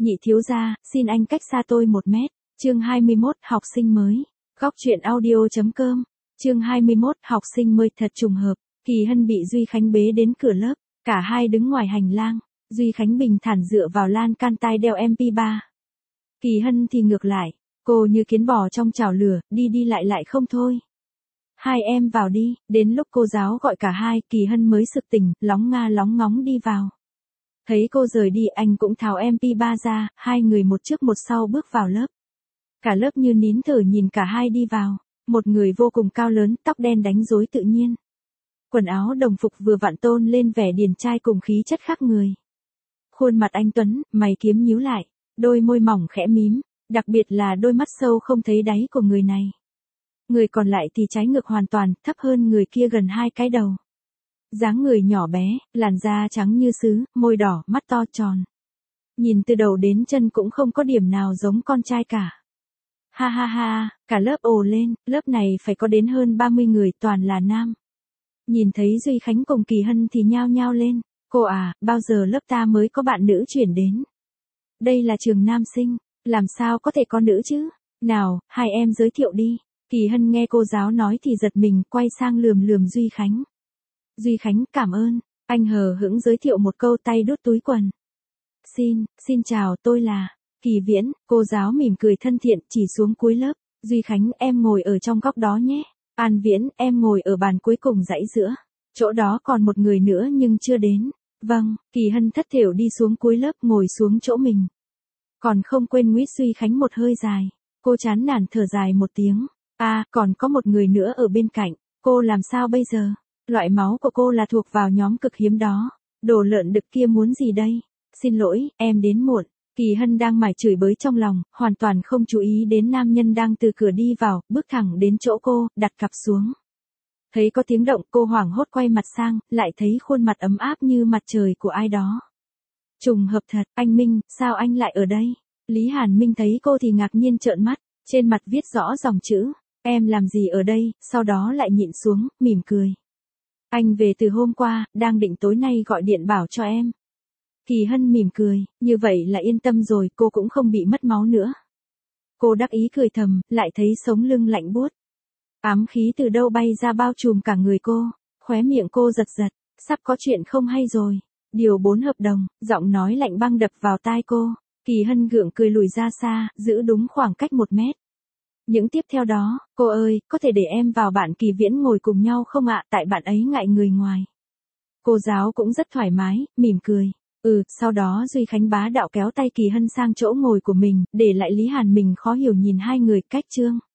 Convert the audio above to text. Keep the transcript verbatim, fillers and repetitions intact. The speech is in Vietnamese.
Nhị thiếu gia, xin anh cách xa tôi một mét. Chương hai mươi mốt, học sinh mới. Góc truyện audio.com. Chương hai mươi mốt, học sinh mới thật trùng hợp. Kỳ Hân bị Duy Khánh bế đến cửa lớp, cả hai đứng ngoài hành lang. Duy Khánh bình thản dựa vào lan can tai đeo em pê ba. Kỳ Hân thì ngược lại, cô như kiến bò trong chảo lửa, đi đi lại lại không thôi. Hai em vào đi, đến lúc cô giáo gọi cả hai, Kỳ Hân mới sực tỉnh, lóng nga lóng ngóng đi vào. Thấy cô rời đi, anh cũng tháo em pê ba ra, hai người một trước một sau bước vào lớp. Cả lớp như nín thở nhìn cả hai đi vào, một người vô cùng cao lớn, tóc đen đánh rối tự nhiên. Quần áo đồng phục vừa vặn tôn lên vẻ điển trai cùng khí chất khác người. Khuôn mặt anh tuấn, mày kiếm nhíu lại, đôi môi mỏng khẽ mím, đặc biệt là đôi mắt sâu không thấy đáy của người này. Người còn lại thì trái ngược hoàn toàn, thấp hơn người kia gần hai cái đầu. Dáng người nhỏ bé, làn da trắng như sứ, môi đỏ, mắt to tròn. Nhìn từ đầu đến chân cũng không có điểm nào giống con trai cả. Ha ha ha, cả lớp ồ lên, lớp này phải có đến hơn ba mươi người, toàn là nam. Nhìn thấy Duy Khánh cùng Kỳ Hân thì nhao nhao lên. Cô à, bao giờ lớp ta mới có bạn nữ chuyển đến? Đây là trường nam sinh, làm sao có thể có nữ chứ? Nào, hai em giới thiệu đi. Kỳ Hân nghe cô giáo nói thì giật mình, quay sang lườm lườm Duy Khánh. Duy Khánh, cảm ơn. Anh hờ hững giới thiệu một câu, tay đút túi quần. Xin, xin chào, tôi là Kỳ Viễn. Cô giáo mỉm cười thân thiện, chỉ xuống cuối lớp. Duy Khánh, em ngồi ở trong góc đó nhé. An Viễn, em ngồi ở bàn cuối cùng dãy giữa. Chỗ đó còn một người nữa nhưng chưa đến. Vâng, Kỳ Hân thất thểu đi xuống cuối lớp, ngồi xuống chỗ mình. Còn không quên nguyết Duy Khánh một hơi dài. Cô chán nản thở dài một tiếng. À, còn có một người nữa ở bên cạnh. Cô làm sao bây giờ? Loại máu của cô là thuộc vào nhóm cực hiếm đó. Đồ lợn đực kia muốn gì đây? Xin lỗi, em đến muộn. Kỳ Hân đang mải chửi bới trong lòng, hoàn toàn không chú ý đến nam nhân đang từ cửa đi vào, bước thẳng đến chỗ cô, đặt cặp xuống. Thấy có tiếng động, cô hoảng hốt quay mặt sang, lại thấy khuôn mặt ấm áp như mặt trời của ai đó. Trùng hợp thật, anh Minh, sao anh lại ở đây? Lý Hàn Minh thấy cô thì ngạc nhiên trợn mắt, trên mặt viết rõ dòng chữ, em làm gì ở đây, sau đó lại nhịn xuống, mỉm cười. Anh về từ hôm qua, đang định tối nay gọi điện bảo cho em. Kỳ Hân mỉm cười, như vậy là yên tâm rồi, cô cũng không bị mất máu nữa. Cô đắc ý cười thầm, lại thấy sống lưng lạnh buốt. Ám khí từ đâu bay ra bao trùm cả người cô, khóe miệng cô giật giật, sắp có chuyện không hay rồi. Điều bốn hợp đồng, giọng nói lạnh băng đập vào tai cô. Kỳ Hân gượng cười lùi ra xa, giữ đúng khoảng cách một mét. Những tiếp theo đó, cô ơi, có thể để em vào bạn Kỳ Viễn ngồi cùng nhau không ạ, tại bạn ấy ngại người ngoài. Cô giáo cũng rất thoải mái, mỉm cười. Ừ, sau đó Duy Khánh bá đạo kéo tay Kỳ Hân sang chỗ ngồi của mình, để lại Lý Hàn mình khó hiểu nhìn hai người cách chương.